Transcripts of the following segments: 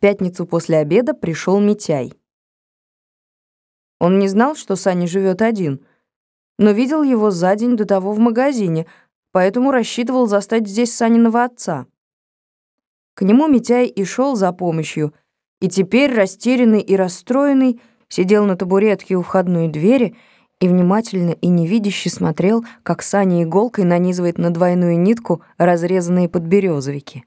пятницу после обеда пришел Митяй. Он не знал, что Саня живет один, но видел его за день до того в магазине, поэтому рассчитывал застать здесь Саниного отца. К нему Митяй и шел за помощью, и теперь, растерянный и расстроенный, сидел на табуретке у входной двери и внимательно и невидяще смотрел, как Саня иголкой нанизывает на двойную нитку разрезанные подберезовики.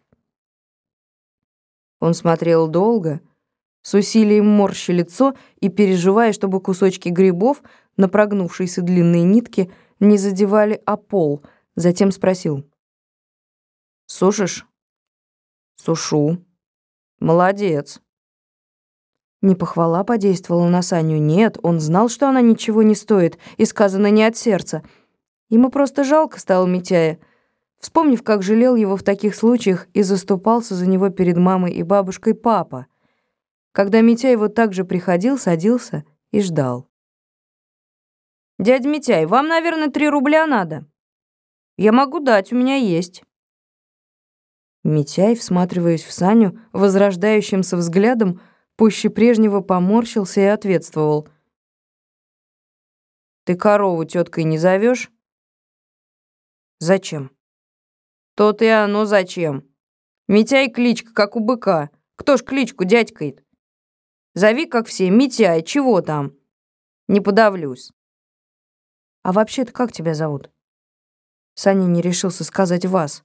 Он смотрел долго, с усилием морща лицо и переживая, чтобы кусочки грибов на прогнувшейся длинной нитке не задевали о пол, затем спросил: «Сушишь?» «Сушу». «Молодец». Не похвала подействовала на Саню, нет, он знал, что она ничего не стоит и сказано не от сердца. Ему просто жалко стало Митяя, вспомнив, как жалел его в таких случаях и заступался за него перед мамой и бабушкой папа, когда Митяй вот так же приходил, садился и ждал. «Дядя Митяй, вам, наверное, 3 рубля надо? Я могу дать, у меня есть». Митяй, всматриваясь в Саню возрождающимся взглядом, пуще прежнего поморщился и ответствовал: «Ты корову теткой не зовешь?» «Зачем?» «То-то и оно зачем. Митяй кличка, как у быка. Кто ж кличку дядькает? Зови, как все, Митяй, чего там? Не подавлюсь». «А вообще-то как тебя зовут?» Саня не решился сказать «вас».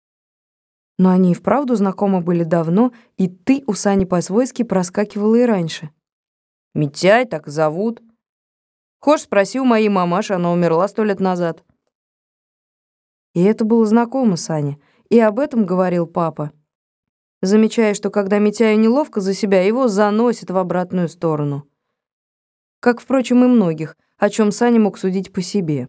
Но они и вправду знакомы были давно, и «ты» у Сани по-свойски проскакивала и раньше. «Митяй так зовут. Хошь, спроси у моей мамаши, она умерла 100 лет назад». И это было знакомо Сане, и об этом говорил папа, замечая, что когда Митяю неловко за себя, его заносит в обратную сторону. Как, впрочем, и многих, о чем Саня мог судить по себе.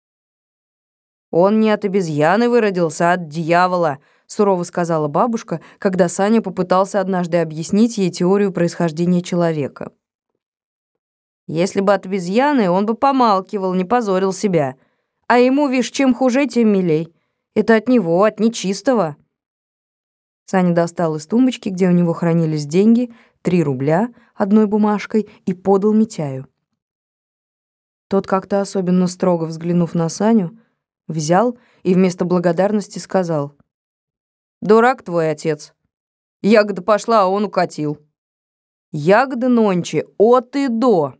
«Он не от обезьяны выродился, а от дьявола», — сурово сказала бабушка, когда Саня попытался однажды объяснить ей теорию происхождения человека. «Если бы от обезьяны, он бы помалкивал, не позорил себя. А ему, вишь, чем хуже, тем милей. Это от него, от нечистого». Саня достал из тумбочки, где у него хранились деньги, 3 рубля одной бумажкой, и подал Митяю. Тот, как-то особенно строго взглянув на Саню, взял и вместо благодарности сказал: «Дурак твой отец. Ягода пошла, а он укатил. Ягода нонче от и до».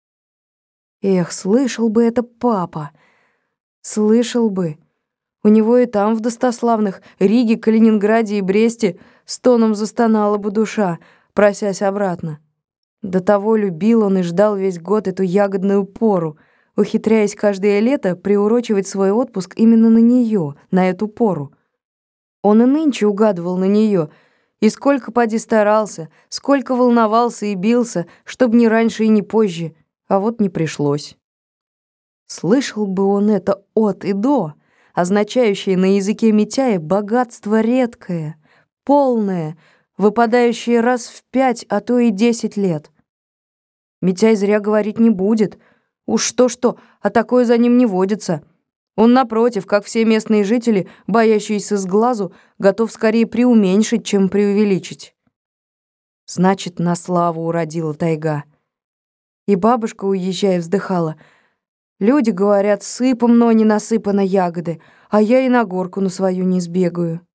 Эх, слышал бы это папа. Слышал бы. У него и там, в достославных Риге, Калининграде и Бресте, стоном застонала бы душа, просясь обратно. До того любил он и ждал весь год эту ягодную пору, ухитряясь каждое лето приурочивать свой отпуск именно на нее, на эту пору. Он и нынче угадывал на нее, и сколько поди старался, сколько волновался и бился, чтоб не раньше и не позже, а вот не пришлось. Слышал бы он это «от» и «до», означающее на языке Митяя богатство редкое, полное, выпадающее раз в 5, а то и 10 лет. Митяй зря говорить не будет, уж что-что, а такое за ним не водится. Он, напротив, как все местные жители, боящиеся с глазу, готов скорее преуменьшить, чем преувеличить. Значит, на славу уродила тайга. И бабушка, уезжая, вздыхала: «Люди говорят, сыпом, но не насыпано ягоды, а я и на горку на свою не сбегаю».